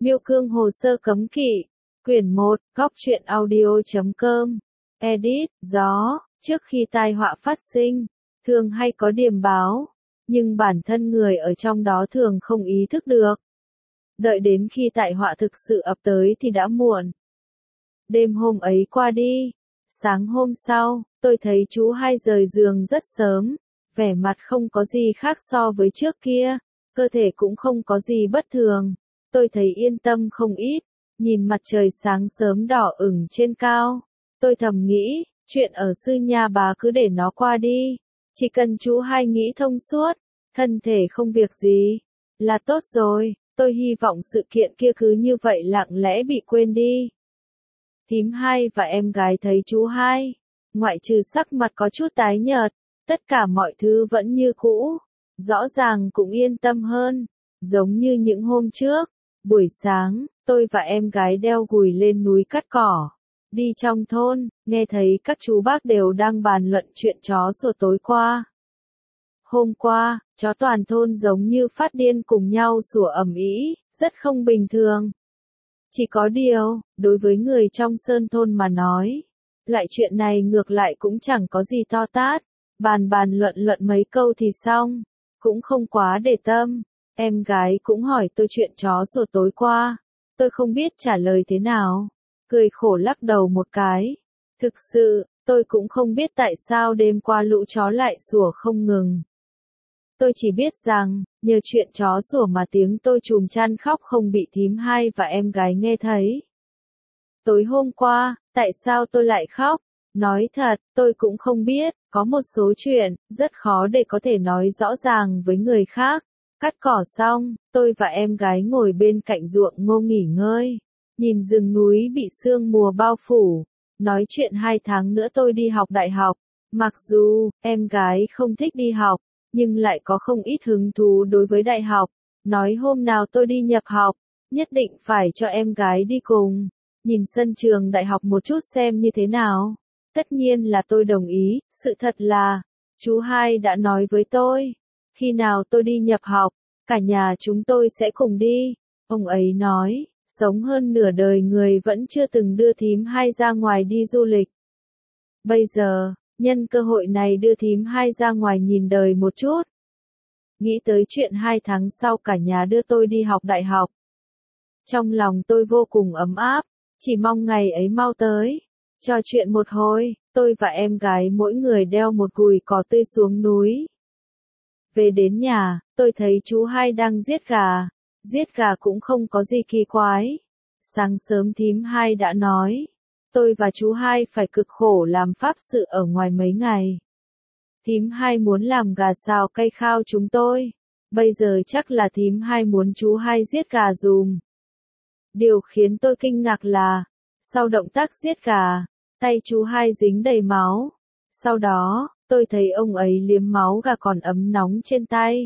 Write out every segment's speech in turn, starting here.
Miêu Cương hồ sơ cấm kỵ. Quyển 1, Góc truyện audio.com. Edit, gió, trước khi tai họa phát sinh, thường hay có điềm báo, nhưng bản thân người ở trong đó thường không ý thức được. Đợi đến khi tai họa thực sự ập tới thì đã muộn. Đêm hôm ấy qua đi, sáng hôm sau, tôi thấy chú Hai rời giường rất sớm, vẻ mặt không có gì khác so với trước kia, cơ thể cũng không có gì bất thường. Tôi thấy yên tâm không ít, nhìn mặt trời sáng sớm đỏ ửng trên cao. Tôi thầm nghĩ, chuyện ở Sư Nha Bá cứ để nó qua đi. Chỉ cần chú Hai nghĩ thông suốt, thân thể không việc gì, là tốt rồi. Tôi hy vọng sự kiện kia cứ như vậy lặng lẽ bị quên đi. Thím Hai và em gái thấy chú Hai, ngoại trừ sắc mặt có chút tái nhợt, tất cả mọi thứ vẫn như cũ. Rõ ràng cũng yên tâm hơn, giống như những hôm trước. Buổi sáng, tôi và em gái đeo gùi lên núi cắt cỏ. Đi trong thôn, nghe thấy các chú bác đều đang bàn luận chuyện chó sủa tối qua. Hôm qua, chó toàn thôn giống như phát điên cùng nhau sủa ầm ĩ, rất không bình thường. Chỉ có điều, đối với người trong sơn thôn mà nói, loại chuyện này ngược lại cũng chẳng có gì to tát, bàn luận mấy câu thì xong, cũng không quá để tâm. Em gái cũng hỏi tôi chuyện chó sủa tối qua, tôi không biết trả lời thế nào, cười khổ lắc đầu một cái. Thực sự, tôi cũng không biết tại sao đêm qua lũ chó lại sủa không ngừng. Tôi chỉ biết rằng, nhờ chuyện chó sủa mà tiếng tôi trùm chăn khóc không bị thím Hai và em gái nghe thấy. Tối hôm qua, tại sao tôi lại khóc? Nói thật, tôi cũng không biết, có một số chuyện, rất khó để có thể nói rõ ràng với người khác. Cắt cỏ xong, tôi và em gái ngồi bên cạnh ruộng ngô nghỉ ngơi, nhìn rừng núi bị sương mùa bao phủ, nói chuyện 2 tháng nữa tôi đi học đại học. Mặc dù, em gái không thích đi học, nhưng lại có không ít hứng thú đối với đại học, nói hôm nào tôi đi nhập học, nhất định phải cho em gái đi cùng, nhìn sân trường đại học một chút xem như thế nào. Tất nhiên là tôi đồng ý, sự thật là, chú Hai đã nói với tôi, khi nào tôi đi nhập học, cả nhà chúng tôi sẽ cùng đi. Ông ấy nói, sống hơn nửa đời người vẫn chưa từng đưa thím Hai ra ngoài đi du lịch. Bây giờ, nhân cơ hội này đưa thím Hai ra ngoài nhìn đời một chút. Nghĩ tới chuyện 2 tháng sau cả nhà đưa tôi đi học đại học. Trong lòng tôi vô cùng ấm áp, chỉ mong ngày ấy mau tới. Trò chuyện một hồi, tôi và em gái mỗi người đeo một gùi cỏ tươi xuống núi. Về đến nhà, tôi thấy chú Hai đang giết gà. Giết gà cũng không có gì kỳ quái. Sáng sớm thím Hai đã nói, tôi và chú Hai phải cực khổ làm pháp sự ở ngoài mấy ngày. Thím Hai muốn làm gà xào cay khao chúng tôi. Bây giờ chắc là thím Hai muốn chú Hai giết gà dùm. Điều khiến tôi kinh ngạc là, sau động tác giết gà, tay chú Hai dính đầy máu. Sau đó, tôi thấy ông ấy liếm máu gà còn ấm nóng trên tay.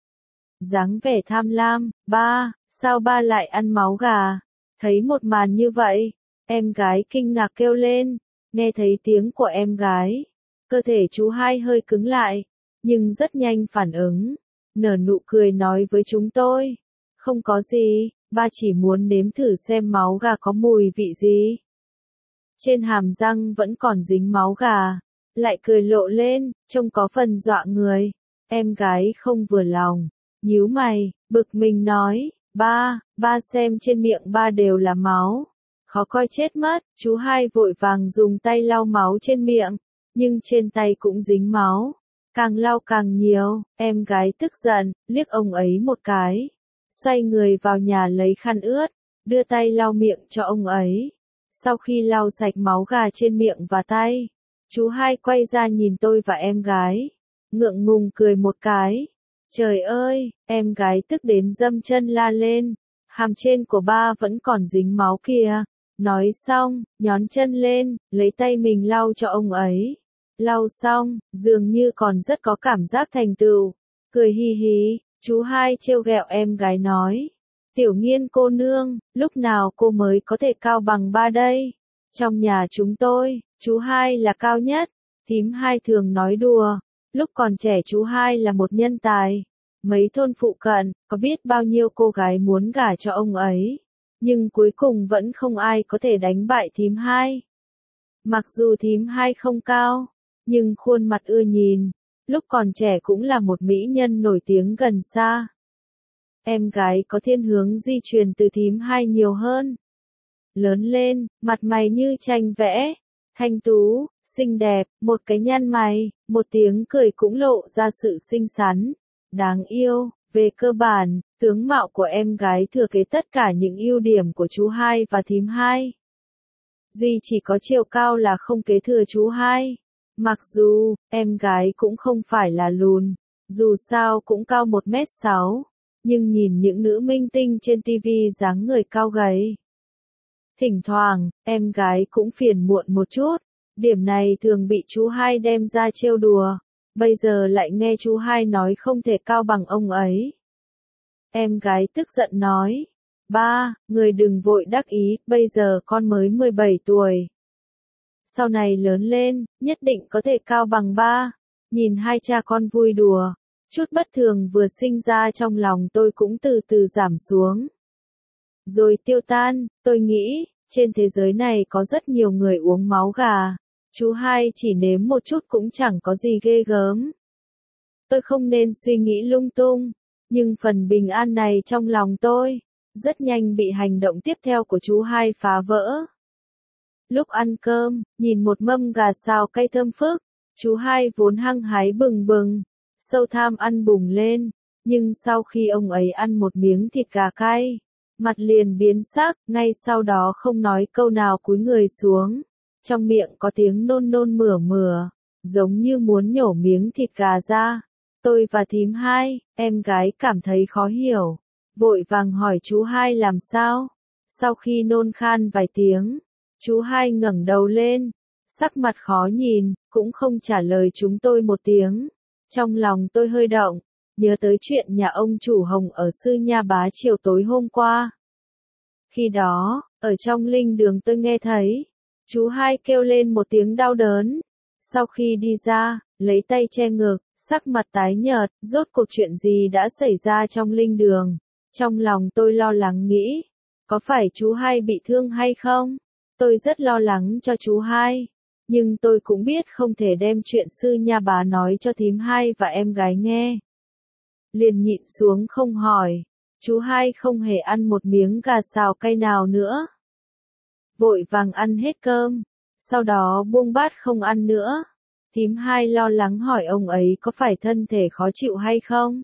Dáng vẻ tham lam, ba, sao ba lại ăn máu gà? Thấy một màn như vậy, em gái kinh ngạc kêu lên, nghe thấy tiếng của em gái. Cơ thể chú Hai hơi cứng lại, nhưng rất nhanh phản ứng, nở nụ cười nói với chúng tôi. Không có gì, ba chỉ muốn nếm thử xem máu gà có mùi vị gì. Trên hàm răng vẫn còn dính máu gà, lại cười lộ lên, trông có phần dọa người. Em gái không vừa lòng, nhíu mày, bực mình nói, ba xem trên miệng ba đều là máu. Khó coi chết mất, chú Hai vội vàng dùng tay lau máu trên miệng, nhưng trên tay cũng dính máu. Càng lau càng nhiều, em gái tức giận, liếc ông ấy một cái. Xoay người vào nhà lấy khăn ướt, đưa tay lau miệng cho ông ấy. Sau khi lau sạch máu gà trên miệng và tay, chú Hai quay ra nhìn tôi và em gái, ngượng ngùng cười một cái. Trời ơi, em gái tức đến dâm chân la lên, hàm trên của ba vẫn còn dính máu kìa. Nói xong, nhón chân lên, lấy tay mình lau cho ông ấy. Lau xong, dường như còn rất có cảm giác thành tựu. Cười hi hí, chú Hai trêu ghẹo em gái nói. Tiểu Nghiên cô nương, lúc nào cô mới có thể cao bằng ba đây? Trong nhà chúng tôi, chú Hai là cao nhất. Thím Hai thường nói đùa, lúc còn trẻ chú Hai là một nhân tài. Mấy thôn phụ cận, có biết bao nhiêu cô gái muốn gả cho ông ấy. Nhưng cuối cùng vẫn không ai có thể đánh bại thím hai. Mặc dù thím hai không cao, nhưng khuôn mặt ưa nhìn, lúc còn trẻ cũng là một mỹ nhân nổi tiếng gần xa. Em gái có thiên hướng di truyền từ thím hai nhiều hơn. Lớn lên, mặt mày như tranh vẽ, thanh tú, xinh đẹp, một cái nhăn mày, một tiếng cười cũng lộ ra sự xinh xắn, đáng yêu. Về cơ bản, tướng mạo của em gái thừa kế tất cả những ưu điểm của chú hai và thím hai. Duy chỉ có chiều cao là không kế thừa chú hai. Mặc dù, em gái cũng không phải là lùn, dù sao cũng cao 1m6, nhưng nhìn những nữ minh tinh trên TV dáng người cao gầy. Thỉnh thoảng, em gái cũng phiền muộn một chút, điểm này thường bị chú hai đem ra trêu đùa, bây giờ lại nghe chú hai nói không thể cao bằng ông ấy. Em gái tức giận nói, ba, người đừng vội đắc ý, bây giờ con mới 17 tuổi. Sau này lớn lên, nhất định có thể cao bằng ba. Nhìn hai cha con vui đùa, chút bất thường vừa sinh ra trong lòng tôi cũng từ từ giảm xuống. Rồi tiêu tan, tôi nghĩ, trên thế giới này có rất nhiều người uống máu gà. Chú hai chỉ nếm một chút cũng chẳng có gì ghê gớm. Tôi không nên suy nghĩ lung tung, nhưng phần bình an này trong lòng tôi, rất nhanh bị hành động tiếp theo của chú hai phá vỡ. Lúc ăn cơm, nhìn một mâm gà xào cay thơm phức, chú hai vốn hăng hái bừng bừng, sâu tham ăn bùng lên, nhưng sau khi ông ấy ăn một miếng thịt gà cay, mặt liền biến sắc, ngay sau đó không nói câu nào cúi người xuống, trong miệng có tiếng nôn nôn mửa mửa, giống như muốn nhổ miếng thịt gà ra. Tôi và thím hai, em gái cảm thấy khó hiểu, vội vàng hỏi chú hai làm sao. Sau khi nôn khan vài tiếng, chú hai ngẩng đầu lên, sắc mặt khó nhìn, cũng không trả lời chúng tôi một tiếng. Trong lòng tôi hơi động, nhớ tới chuyện nhà ông chủ Hồng ở Sư Nha Bá chiều tối hôm qua. Khi đó, ở trong linh đường tôi nghe thấy, chú hai kêu lên một tiếng đau đớn. Sau khi đi ra, lấy tay che ngực, sắc mặt tái nhợt, rốt cuộc chuyện gì đã xảy ra trong linh đường. Trong lòng tôi lo lắng nghĩ, có phải chú hai bị thương hay không? Tôi rất lo lắng cho chú hai, nhưng tôi cũng biết không thể đem chuyện Sư Nha Bá nói cho thím hai và em gái nghe. Liền nhịn xuống không hỏi, chú hai không hề ăn một miếng gà xào cay nào nữa. Vội vàng ăn hết cơm, sau đó buông bát không ăn nữa. Thím hai lo lắng hỏi ông ấy có phải thân thể khó chịu hay không?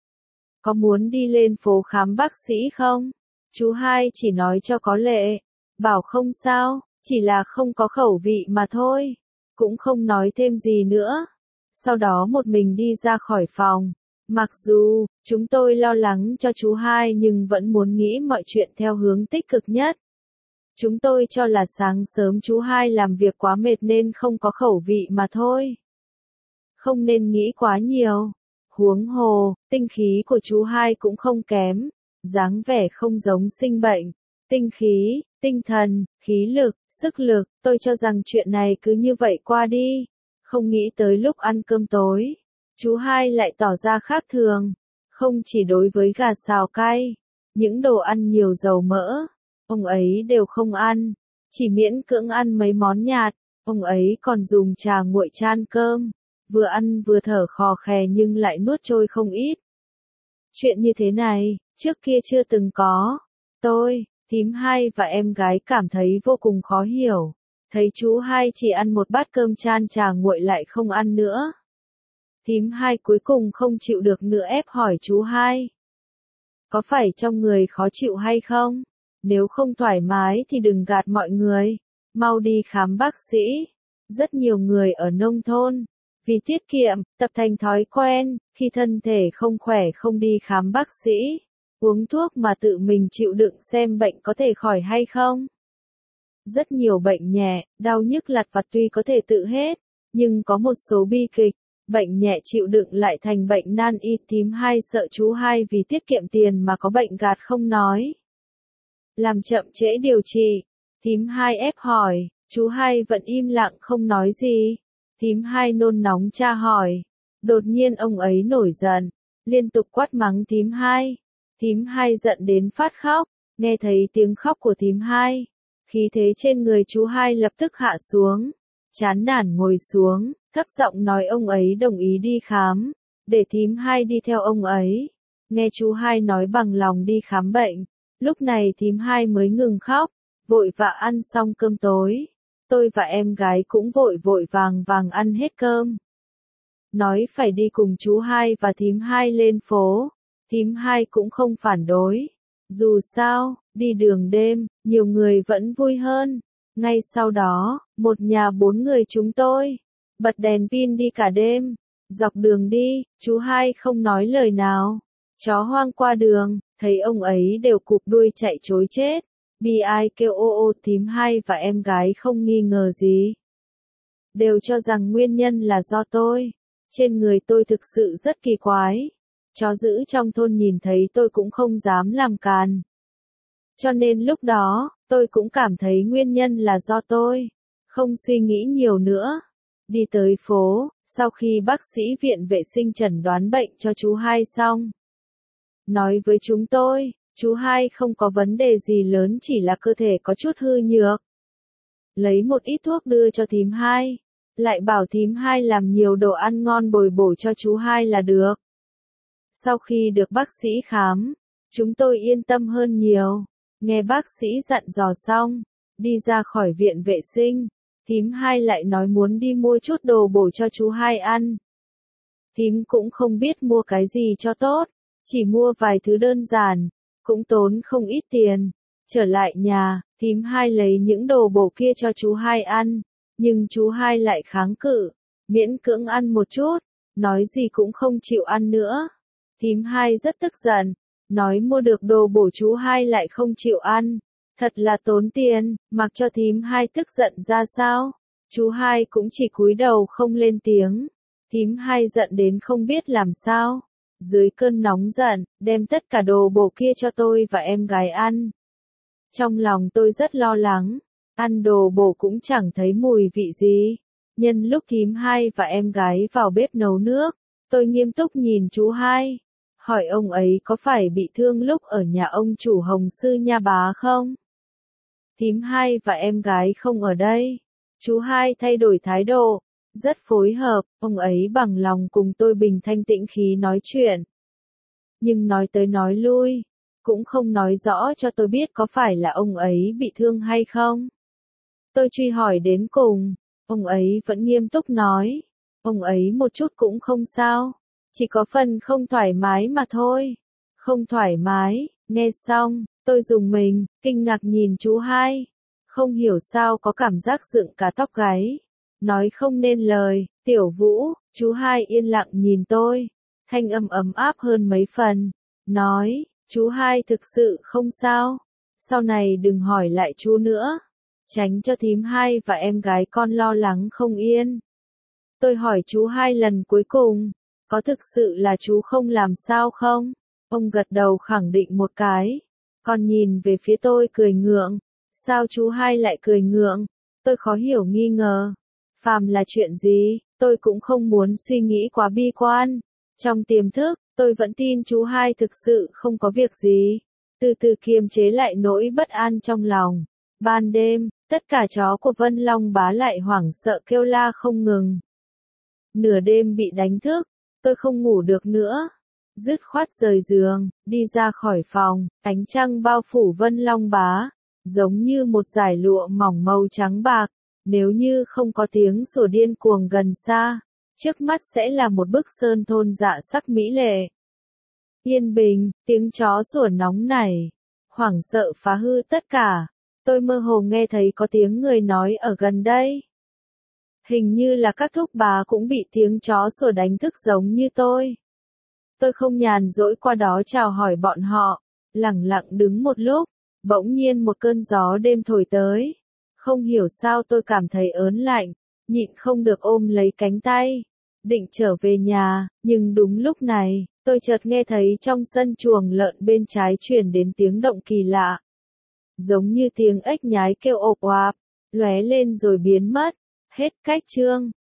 Có muốn đi lên phố khám bác sĩ không? Chú hai chỉ nói cho có lệ, bảo không sao, chỉ là không có khẩu vị mà thôi, cũng không nói thêm gì nữa. Sau đó một mình đi ra khỏi phòng. Mặc dù, chúng tôi lo lắng cho chú hai nhưng vẫn muốn nghĩ mọi chuyện theo hướng tích cực nhất. Chúng tôi cho là sáng sớm chú hai làm việc quá mệt nên không có khẩu vị mà thôi. Không nên nghĩ quá nhiều. Huống hồ, tinh khí của chú hai cũng không kém, dáng vẻ không giống sinh bệnh. Tinh khí, tinh thần, khí lực, sức lực, tôi cho rằng chuyện này cứ như vậy qua đi. Không nghĩ tới lúc ăn cơm tối, chú hai lại tỏ ra khác thường. Không chỉ đối với gà xào cay, những đồ ăn nhiều dầu mỡ, ông ấy đều không ăn, chỉ miễn cưỡng ăn mấy món nhạt. Ông ấy còn dùng trà nguội chan cơm, vừa ăn vừa thở khò khè nhưng lại nuốt trôi không ít. Chuyện như thế này, trước kia chưa từng có. Tôi, thím hai và em gái cảm thấy vô cùng khó hiểu. Thấy chú hai chỉ ăn một bát cơm chan trà nguội lại không ăn nữa. Thím hai cuối cùng không chịu được nữa ép hỏi chú hai. Có phải trong người khó chịu hay không? Nếu không thoải mái thì đừng gạt mọi người. Mau đi khám bác sĩ. Rất nhiều người ở nông thôn, vì tiết kiệm, tập thành thói quen, khi thân thể không khỏe không đi khám bác sĩ. Uống thuốc mà tự mình chịu đựng xem bệnh có thể khỏi hay không. Rất nhiều bệnh nhẹ, đau nhức lặt vặt tuy có thể tự hết, nhưng có một số bi kịch, bệnh nhẹ chịu đựng lại thành bệnh nan y. Thím hai sợ chú hai vì tiết kiệm tiền mà có bệnh gạt không nói. Làm chậm trễ điều trị, thím hai ép hỏi, chú hai vẫn im lặng không nói gì. Thím hai nôn nóng tra hỏi, đột nhiên ông ấy nổi giận, liên tục quát mắng thím hai. Thím hai giận đến phát khóc, nghe thấy tiếng khóc của thím hai. Khí thế trên người chú hai lập tức hạ xuống, chán nản ngồi xuống, thấp giọng nói ông ấy đồng ý đi khám, để thím hai đi theo ông ấy. Nghe chú hai nói bằng lòng đi khám bệnh, lúc này thím hai mới ngừng khóc, vội vã ăn xong cơm tối. Tôi và em gái cũng vội vội vàng vàng ăn hết cơm. Nói phải đi cùng chú hai và thím hai lên phố, thím hai cũng không phản đối. Dù sao, đi đường đêm, nhiều người vẫn vui hơn. Ngay sau đó, một nhà 4 người chúng tôi bật đèn pin đi cả đêm. Dọc đường đi, chú hai không nói lời nào. Chó hoang qua đường, thấy ông ấy đều cụp đuôi chạy trối chết. Bi ai kêu ô ô, thím hai và em gái không nghi ngờ gì. Đều cho rằng nguyên nhân là do tôi. Trên người tôi thực sự rất kỳ quái. Chó giữ trong thôn nhìn thấy tôi cũng không dám làm càn. Cho nên lúc đó, tôi cũng cảm thấy nguyên nhân là do tôi. Không suy nghĩ nhiều nữa. Đi tới phố, sau khi bác sĩ viện vệ sinh chẩn đoán bệnh cho chú hai xong. Nói với chúng tôi, chú hai không có vấn đề gì lớn, chỉ là cơ thể có chút hư nhược. Lấy một ít thuốc đưa cho thím hai. Lại bảo thím hai làm nhiều đồ ăn ngon bồi bổ cho chú hai là được. Sau khi được bác sĩ khám, chúng tôi yên tâm hơn nhiều. Nghe bác sĩ dặn dò xong, đi ra khỏi viện vệ sinh, thím hai lại nói muốn đi mua chút đồ bổ cho chú hai ăn. Thím cũng không biết mua cái gì cho tốt, chỉ mua vài thứ đơn giản, cũng tốn không ít tiền. Trở lại nhà, thím hai lấy những đồ bổ kia cho chú hai ăn, nhưng chú hai lại kháng cự, miễn cưỡng ăn một chút, nói gì cũng không chịu ăn nữa. Thím hai rất tức giận, nói mua được đồ bổ chú hai lại không chịu ăn, thật là tốn tiền. Mặc cho thím hai tức giận ra sao, chú hai cũng chỉ cúi đầu không lên tiếng. Thím hai giận đến không biết làm sao, dưới cơn nóng giận, đem tất cả đồ bổ kia cho tôi và em gái ăn. Trong lòng tôi rất lo lắng, ăn đồ bổ cũng chẳng thấy mùi vị gì. Nhân lúc thím hai và em gái vào bếp nấu nước, tôi nghiêm túc nhìn chú hai, hỏi ông ấy có phải bị thương lúc ở nhà ông chủ Hồng Sư Nha Bá không? Thím hai và em gái không ở đây. Chú hai thay đổi thái độ, rất phối hợp, ông ấy bằng lòng cùng tôi bình thanh tĩnh khí nói chuyện. Nhưng nói tới nói lui, cũng không nói rõ cho tôi biết có phải là ông ấy bị thương hay không. Tôi truy hỏi đến cùng, ông ấy vẫn nghiêm túc nói, ông ấy một chút cũng không sao, chỉ có phần không thoải mái mà thôi. Không thoải mái, nghe xong, tôi rùng mình, kinh ngạc nhìn chú hai, không hiểu sao có cảm giác dựng cả tóc gáy, nói không nên lời. Tiểu Vũ, chú hai yên lặng nhìn tôi, thanh âm ấm áp hơn mấy phần, nói, chú hai thực sự không sao, sau này đừng hỏi lại chú nữa, tránh cho thím hai và em gái con lo lắng không yên. Tôi hỏi chú hai lần cuối cùng, có thực sự là chú không làm sao không? Ông gật đầu khẳng định một cái, còn nhìn về phía tôi cười ngượng. Sao chú hai lại cười ngượng? Tôi khó hiểu nghi ngờ. Phàm là chuyện gì, tôi cũng không muốn suy nghĩ quá bi quan. Trong tiềm thức, tôi vẫn tin chú hai thực sự không có việc gì. Từ từ kiềm chế lại nỗi bất an trong lòng. Ban đêm, tất cả chó của Vân Long Bá lại hoảng sợ kêu la không ngừng. Nửa đêm bị đánh thức, tôi không ngủ được nữa. Dứt khoát rời giường, đi ra khỏi phòng, ánh trăng bao phủ Vân Long Bá, giống như một dải lụa mỏng màu trắng bạc. Nếu như không có tiếng sủa điên cuồng gần xa, trước mắt sẽ là một bức sơn thôn dạ sắc mỹ lệ. Yên bình, tiếng chó sủa nóng nảy, hoảng sợ phá hư tất cả. Tôi mơ hồ nghe thấy có tiếng người nói ở gần đây. Hình như là các thúc bà cũng bị tiếng chó sủa đánh thức giống như tôi. Tôi không nhàn rỗi qua đó chào hỏi bọn họ, lẳng lặng đứng một lúc, bỗng nhiên một cơn gió đêm thổi tới. Không hiểu sao tôi cảm thấy ớn lạnh, nhịn không được ôm lấy cánh tay, định trở về nhà, nhưng đúng lúc này, tôi chợt nghe thấy trong sân chuồng lợn bên trái truyền đến tiếng động kỳ lạ. Giống như tiếng ếch nhái kêu ộp oạp, lóe lên rồi biến mất. Hết cách chương.